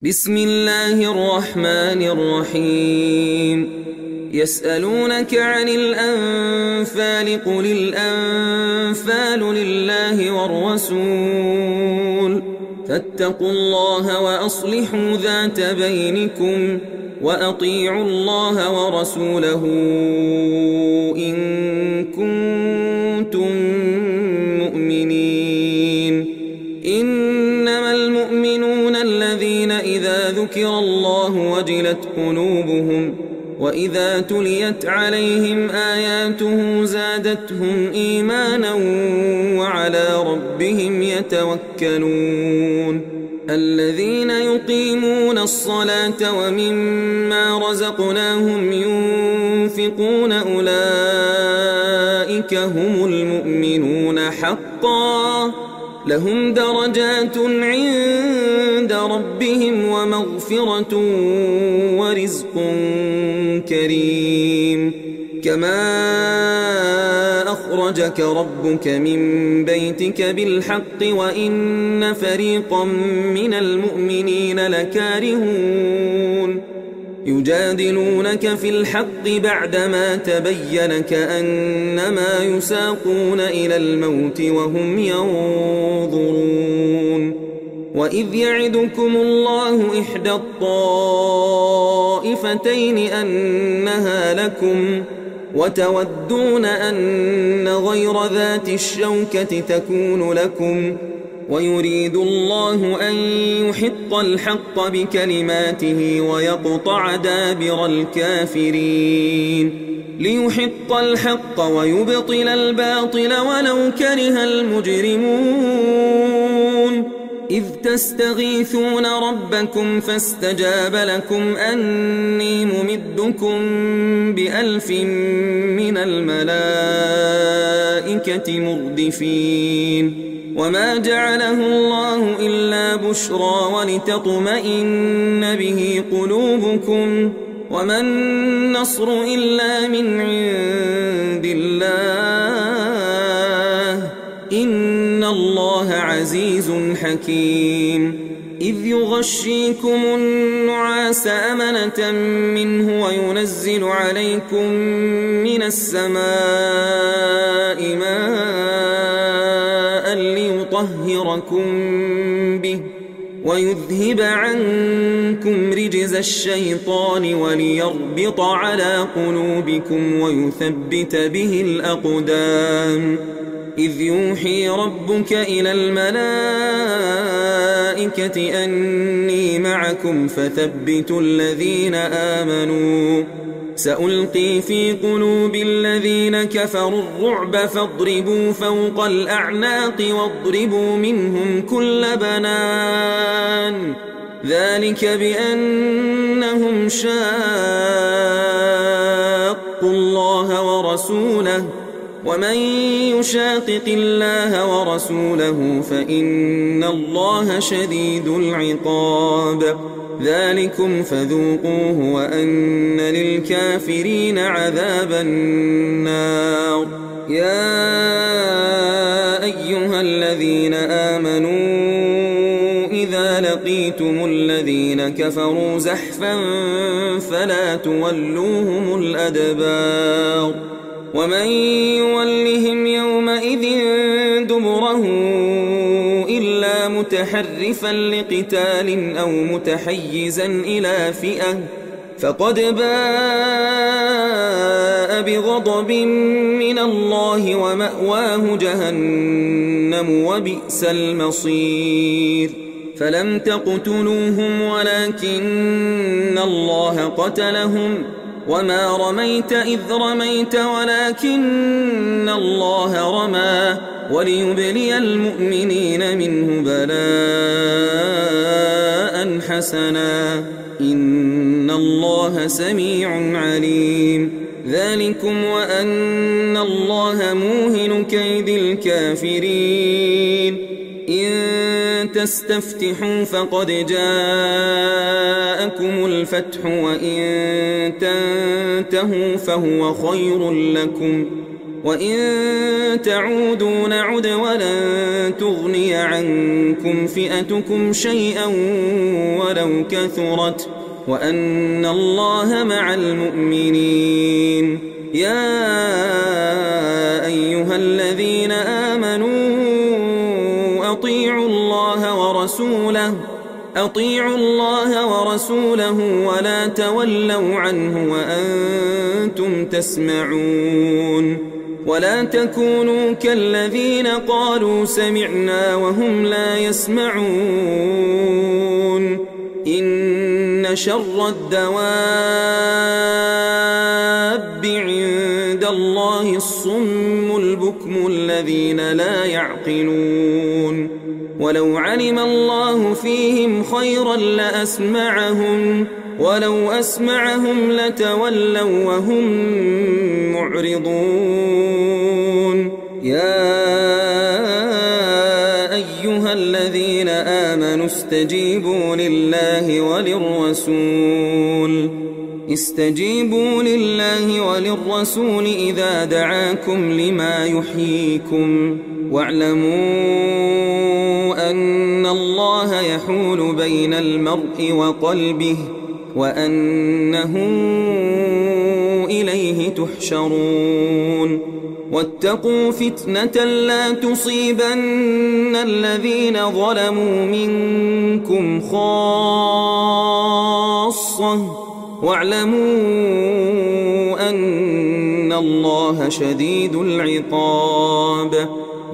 بسم الله الرحمن الرحيم يسألونك عن الأنفال قل الأنفال لله والرسول فاتقوا الله وأصلحوا ذات بينكم وأطيعوا الله ورسوله إن كنتم مؤمنين. إنما المؤمنون الذين إذا ذكر الله وجلت قلوبهم وإذا تليت عليهم آياته زادتهم إيمانا وعلى ربهم يتوكلون. الذين يقيمون الصلاة ومما رزقناهم ينفقون أولئك هم المؤمنون حقا لهم درجات عند ربهم ومغفرة ورزق كريم. كما أخرجك ربك من بيتك بالحق وإن فريقا من المؤمنين لكارهون يجادلونك في الحق بعدما تبين كأنما يساقون إلى الموت وهم ينظرون. وإذ يعدكم الله إحدى الطائفتين أنها لكم وتودون أن غير ذات الشوكة تكون لكم ويريد الله أن يحق الحق بكلماته ويقطع دابر الكافرين ليحق الحق ويبطل الباطل ولو كره المجرمون. إذ تستغيثون ربكم فاستجاب لكم أني ممدكم ب1000 من الملائكة مردفين. وما جعله الله إلا بشرى ولتطمئن به قلوبكم وما النصر إلا من عند الله إن الله عزيز حكيم. إذ يغشيكم النعاس أمنة منه وينزل عليكم من السماء ماء ليطهركم به ويذهب عنكم رجز الشيطان وليربط على قلوبكم ويثبت به الأقدام. إذ يوحي ربك إلى الملائكة أني معكم فثبتوا الذين آمنوا سألقي في قلوب الذين كفروا الرعب فاضربوا فوق الأعناق واضربوا منهم كل بنان ذلك بأنهم شاقوا الله ورسوله ومن يشاقق الله ورسوله فإن الله شديد العقاب. ذلكم فذوقوه وأن للكافرين عذاب النار. يا أيها الذين آمنوا إذا لقيتم الذين كفروا زحفا فلا تولوهم الأدبار ومن يولهم يومئذ دبره إلا متحرفا لقتال أو متحيزا إلى فئة فقد باء بغضب من الله ومأواه جهنم وبئس المصير. فلم تقتلوهم ولكن الله قتلهم وما رميت إذ رميت ولكن الله رمى وليبلي المؤمنين منه بلاء حسنا إن الله سميع عليم. ذلكم وأن الله موهن كيد الكافرين. إن تستفتحوا فقد جاءكم الفتح وإن تنتهوا فهو خير لكم وإن تعودوا نعد ولن تغني عنكم فئتكم شيئا ولو كثرت وأن الله مع المؤمنين. يا أيها الذين آمنوا أطيعوا الله ورسوله ولا تولوا عنه وأنتم تسمعون. ولا تكونوا كالذين قالوا سمعنا وهم لا يسمعون. إن شر الدواب عند الله الصم البكم الذين لا يعقلون. ولو علم الله فيهم خيرا لأسمعهم ولو أسمعهم لتولوا وهم معرضون. يا أيها الذين آمنوا استجيبوا لله وللرسول إذا دعاكم لما يحييكم واعلموا أن الله يحول بين المرء وقلبه وأنه إليه تحشرون. واتقوا فتنة لا تصيبن الذين ظلموا منكم خاصة واعلموا أن الله شديد العقاب.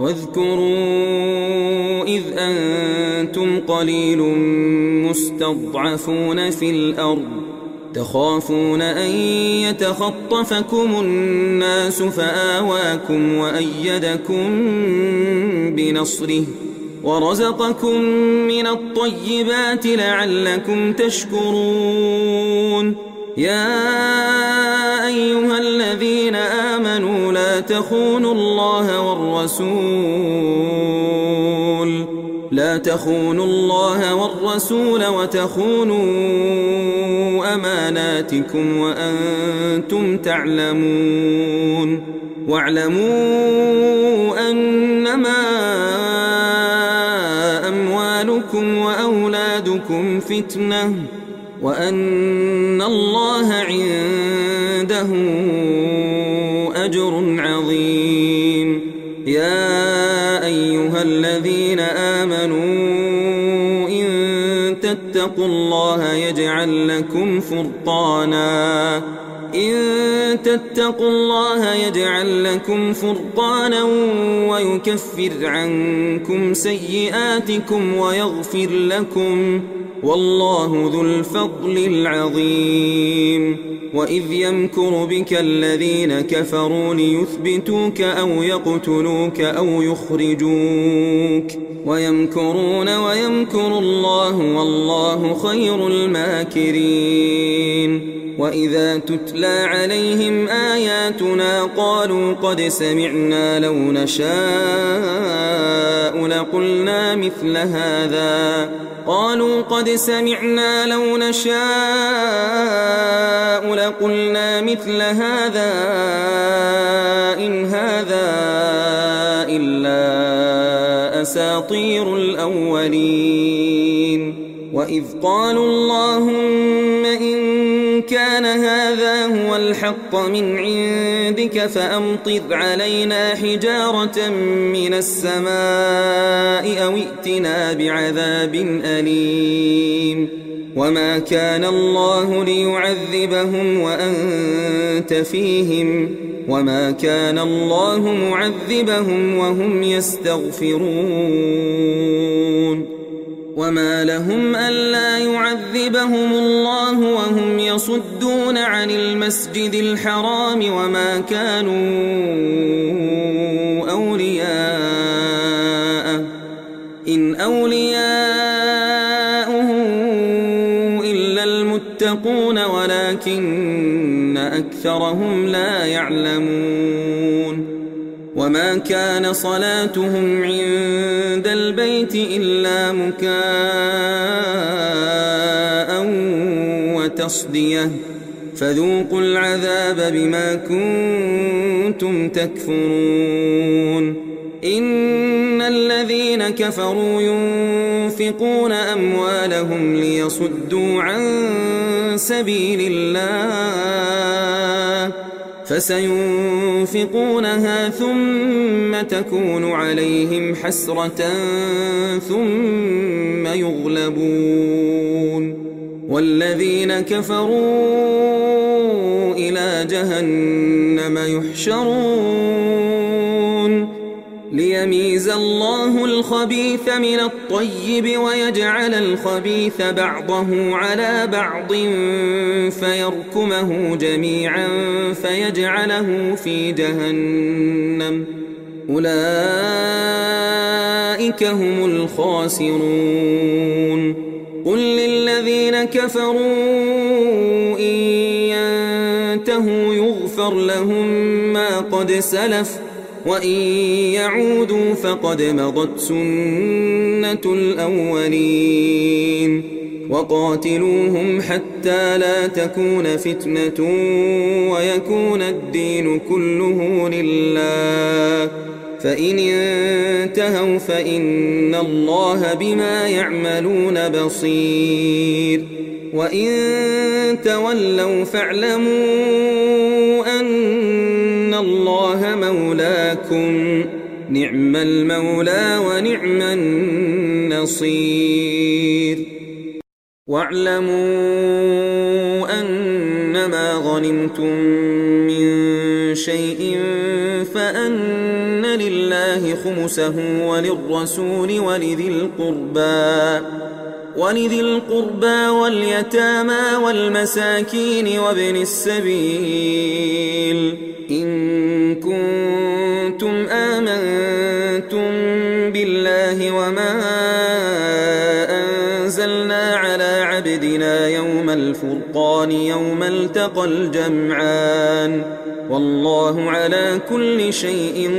واذكروا إذ أنتم قليل مستضعفون في الأرض تخافون أن يتخطفكم الناس فآواكم وأيدكم بنصره ورزقكم من الطيبات لعلكم تشكرون. يا أيها الذين آمنوا لا تخونوا الله والرسول وتخونوا أماناتكم وأنتم تعلمون. واعلموا أنما أموالكم وأولادكم فتنة وأن الله عنده أجر عظيم. يا أيها الذين آمنوا إن تتقوا الله يجعل لكم فرقانا ويكفر عنكم سيئاتكم ويغفر لكم والله ذو الفضل العظيم. وإذ يمكر بك الذين كفروا ليثبتوك أو يقتلوك أو يخرجوك ويمكرون ويمكر الله والله خير الماكرين. وإذا تتلى عليهم آياتنا قالوا قد سمعنا لو نشاء لقلنا مثل هذا إن هذا إلا أساطير الأولين. وإذ قالوا اللهم إن كان هذا هو الحق من عندك فأمطر علينا حجارة من السماء أو ائتنا بعذاب أليم. وما كان الله ليعذبهم وأنت فيهم وما كان الله معذبهم وهم يستغفرون. وما لهم ألا يعذبهم الله وهم يصدون عن المسجد الحرام وما كانوا أولياءه إن أولياؤه إلا المتقون ولكن أكثرهم لا يعلمون. وما كان صلاتهم عند البيت إلا مكاء وتصدية فذوقوا العذاب بما كنتم تكفرون إن الذين كفروا ينفقون أموالهم ليصدوا عن سبيل الله فسينفقونها ثم تكون عليهم حسرة ثم يغلبون والذين كفروا إلى جهنم يحشرون ليميز الله الخبيث من الطيب ويجعل الخبيث بعضه على بعض فيركمه جميعا فيجعله في جهنم أولئك هم الخاسرون قل للذين كفروا إن ينتهوا يغفر لهم ما قد سلف وإن يعودوا فقد مضت سنة الأولين وقاتلوهم حتى لا تكون فتنة ويكون الدين كله لله فإن انتهوا فإن الله بما يعملون بصير وإن تولوا فاعلموا أن الله مولاكم نعم المولى ونعم النصير واعلموا أنما غنمتم من شيء فأن لله خمسه وللرسول ولذي القربى واليتامى والمساكين وابن السبيل إن كنتم آمنتم بالله وما أنزلنا على عبدنا يوم الفرقان يوم التقى الجمعان والله على كل شيء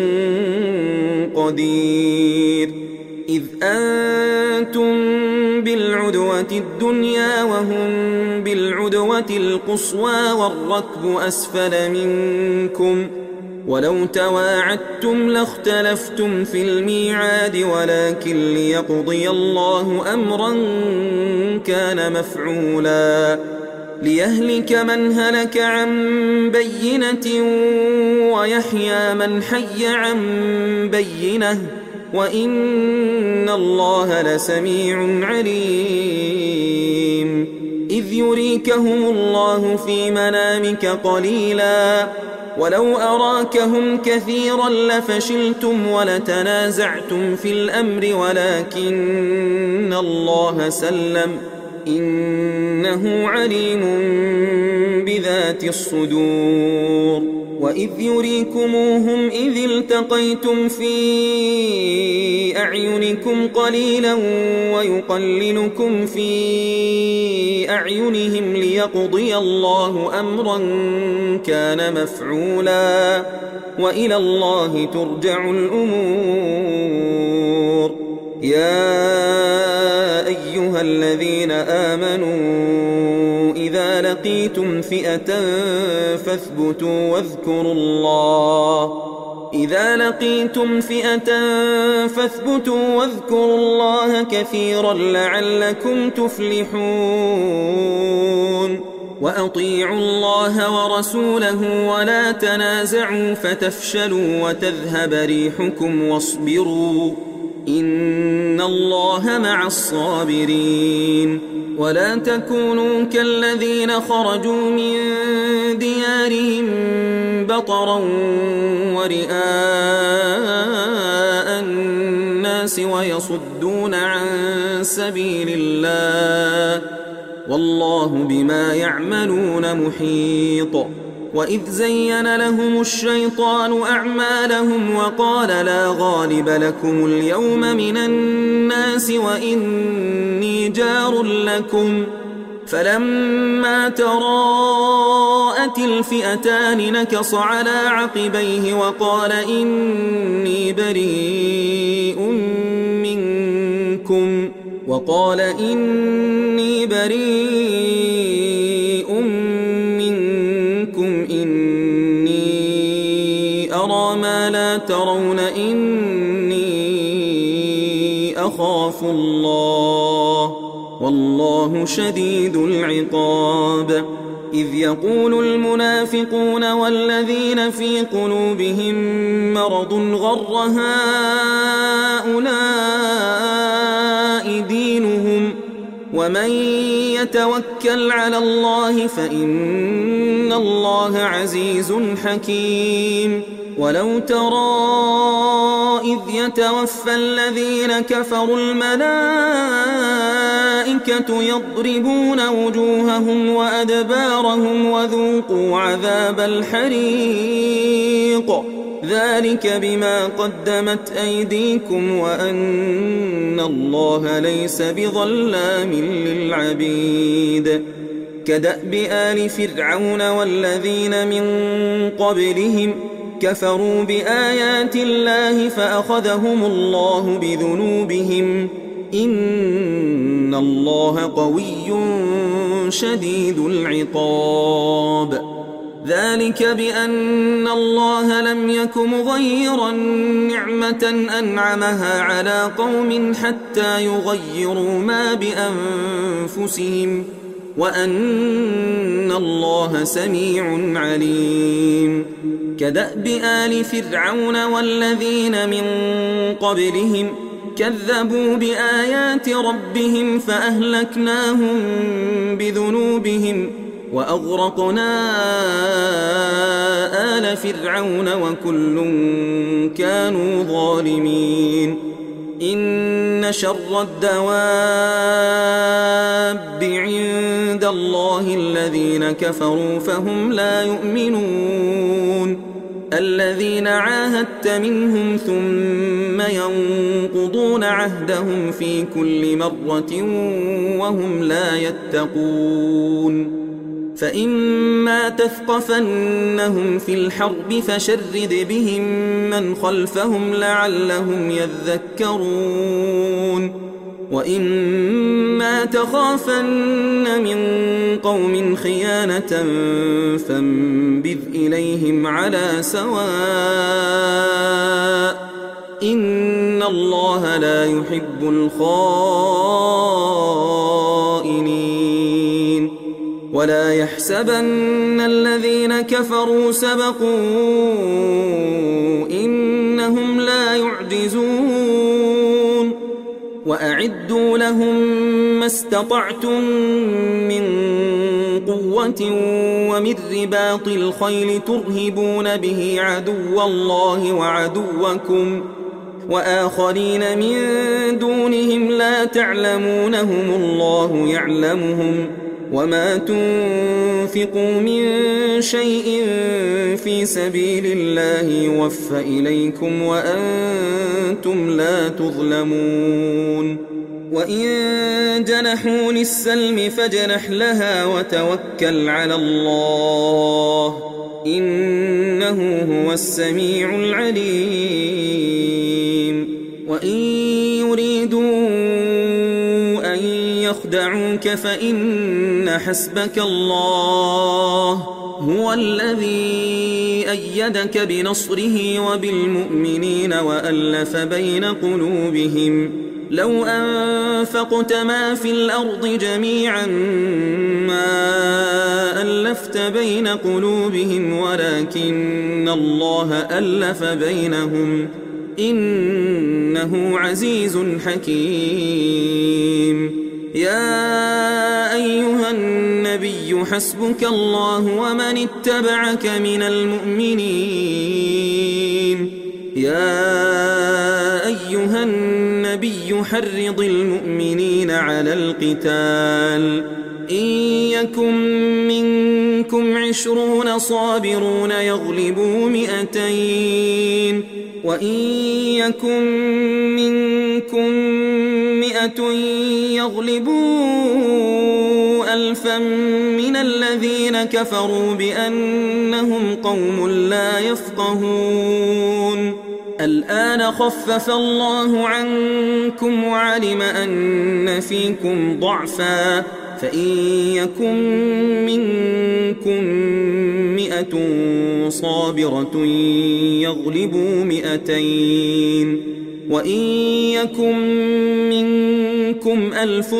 قدير إذ أنتم بالعدوة الدنيا وهم بالعدوة القصوى والركب أسفل منكم ولو تواعدتم لاختلفتم في الميعاد ولكن ليقضي الله أمرا كان مفعولا ليهلك من هلك عن بينة ويحيى من حي عن بينة وإن الله لسميع عليم إذ يريكهم الله في منامك قليلا ولو أراكهم كثيرا لفشلتم ولتنازعتم في الأمر ولكن الله سلم إنه عليم بذات الصدور وإذ يريكموهم إذ التقيتم في أعينكم قليلا ويقللكم في أعينهم ليقضي الله أمرا كان مفعولا وإلى الله ترجع الأمور يا أيها الذين آمنوا إذا لقيتم فئة فاثبتوا واذكروا الله كثيرا لعلكم تفلحون وأطيعوا الله ورسوله ولا تنازعوا فتفشلوا وتذهب ريحكم واصبروا إن الله مع الصابرين ولا تكونوا كالذين خرجوا من ديارهم بطرا ورئاء الناس ويصدون عن سبيل الله والله بما يعملون محيط وإذ زين لهم الشيطان أعمالهم وقال لا غالب لكم اليوم من الناس وإني جار لكم فلما تراءت الفئتان نكص على عقبيه وقال إني بريء منكم ترون إني أخاف الله والله شديد العقاب إذ يقول المنافقون والذين في قلوبهم مرض غر هؤلاء دينهم ومن يتوكل على الله فإن الله عزيز حكيم ولو ترى إذ يتوفى الذين كفروا الملائكة يضربون وجوههم وأدبارهم وذوقوا عذاب الحريق ذلك بما قدمت أيديكم وأن الله ليس بظلام للعبيد كدأب آل فرعون والذين من قبلهم كفروا بآيات الله فأخذهم الله بذنوبهم إن الله قوي شديد العقاب ذلك بأن الله لم يك مغيرا نعمة أنعمها على قوم حتى يغيروا ما بأنفسهم وأن الله سميع عليم كدأب آل فرعون والذين من قبلهم كذبوا بآيات ربهم فأهلكناهم بذنوبهم وأغرقنا آل فرعون وكل كانوا ظالمين إن شر الدواب عند الله الذين كفروا فهم لا يؤمنون الذين عاهدت منهم ثم ينقضون عهدهم في كل مرة وهم لا يتقون فإما تثقفنهم في الحرب فشرد بهم من خلفهم لعلهم يذكرون وإما تخافن من قوم خيانة فانبذ إليهم على سواء إن الله لا يحب الخائنين ولا يحسبن الذين كفروا سبقوا إنهم لا يعجزون وأعدوا لهم ما استطعتم من قوة ومن رباط الخيل ترهبون به عدو الله وعدوكم وآخرين من دونهم لا تعلمونهم الله يعلمهم وما تنفقوا من شيء في سبيل الله يوفى إليكم وأنتم لا تظلمون وإن جنحوا للسلم فاجنح لها وتوكل على الله إنه هو السميع العليم وإن يريدوا أن يخدعوك فإن حسبك الله هو الذي أيدك بنصره وبالمؤمنين وألف بين قلوبهم لو أنفقت ما في الأرض جميعا ما ألفت بين قلوبهم ولكن الله ألف بينهم إنه عزيز حكيم يا أيها النبي حسبك الله ومن اتبعك من المؤمنين يا أيها النبي حرض المؤمنين على القتال إن يكن منكم 20 صابرون يغلبوا 200 وإن يكن منكم 100 يغلبوا 1000 من الذين كفروا بأنهم قوم لا يفقهون الآن خفف الله عنكم وعلم أن فيكم ضعفا فإن يكن منكم 100 صابرة يغلبوا 200 وإن يكن منكم 1000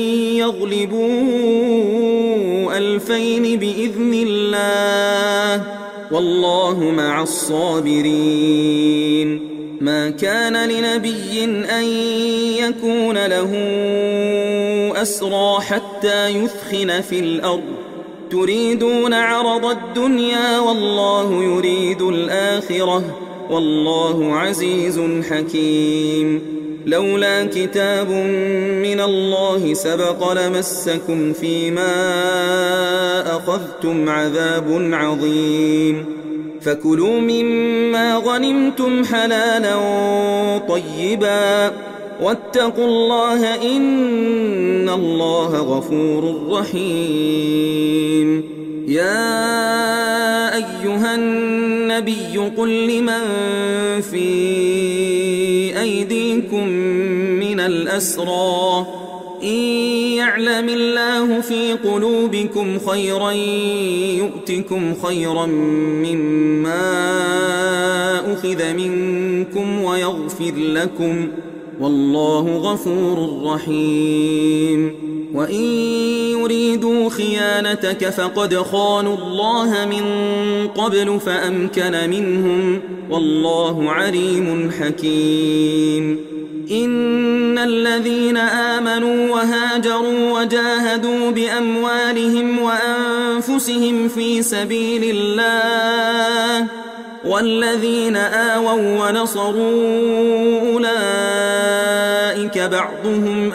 يغلبوا 2000 بإذن الله والله مع الصابرين. ما كان لنبي أن يكون له أسرى حتى يثخن في الأرض تريدون عرض الدنيا والله يريد الآخرة والله عزيز حكيم. لولا كتاب من الله سبق لمسكم فيما أخذتم عذاب عظيم. فكلوا مما غنمتم حلالا طيبا واتقوا الله إن الله غفور رحيم. يا أيها النبي قل لمن في أيديكم من الأسرى إن يعلم الله في قلوبكم خيرا يؤتكم خيرا مما أخذ منكم ويغفر لكم والله غفور رحيم. وإن يريدوا خيانتك فقد خانوا الله من قبل فأمكن منهم والله عليم حكيم. إن الذين آمنوا وهاجروا وجاهدوا بأموالهم وأنفسهم في سبيل الله والذين آووا ونصروا أولئك بعضهم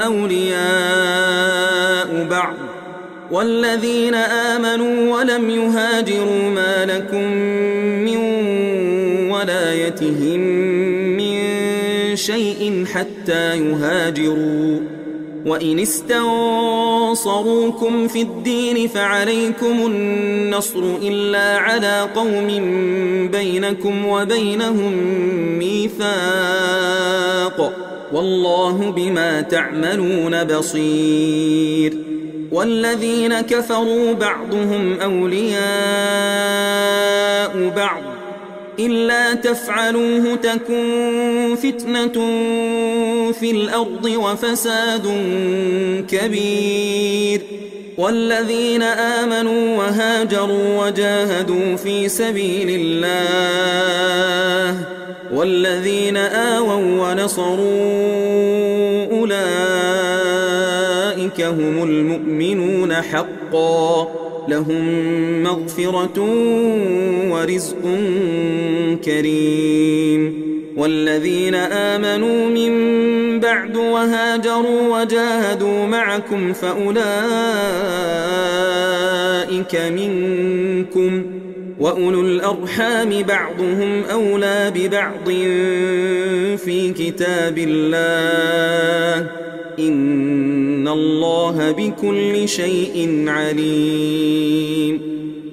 أولياء بعض والذين آمنوا ولم يهاجروا ما لكم من ولايتهم من شيء حتى يهاجروا وإن استنصروكم في الدين فعليكم النصر إلا على قوم بينكم وبينهم ميثاق والله بما تعملون بصير. والذين كفروا بعضهم أولياء بعض إلا تفعلوه تكن فتنة في الأرض وفساد كبير. والذين آمنوا وهاجروا وجاهدوا في سبيل الله والذين آووا ونصروا أولئك هم المؤمنون حقا لهم مغفرة ورزق كريم. والذين آمنوا من بعد وهاجروا وجاهدوا معكم فأولئك منكم وأولو الأرحام بعضهم أولى ببعض في كتاب الله إن الله بكل شيء عليم.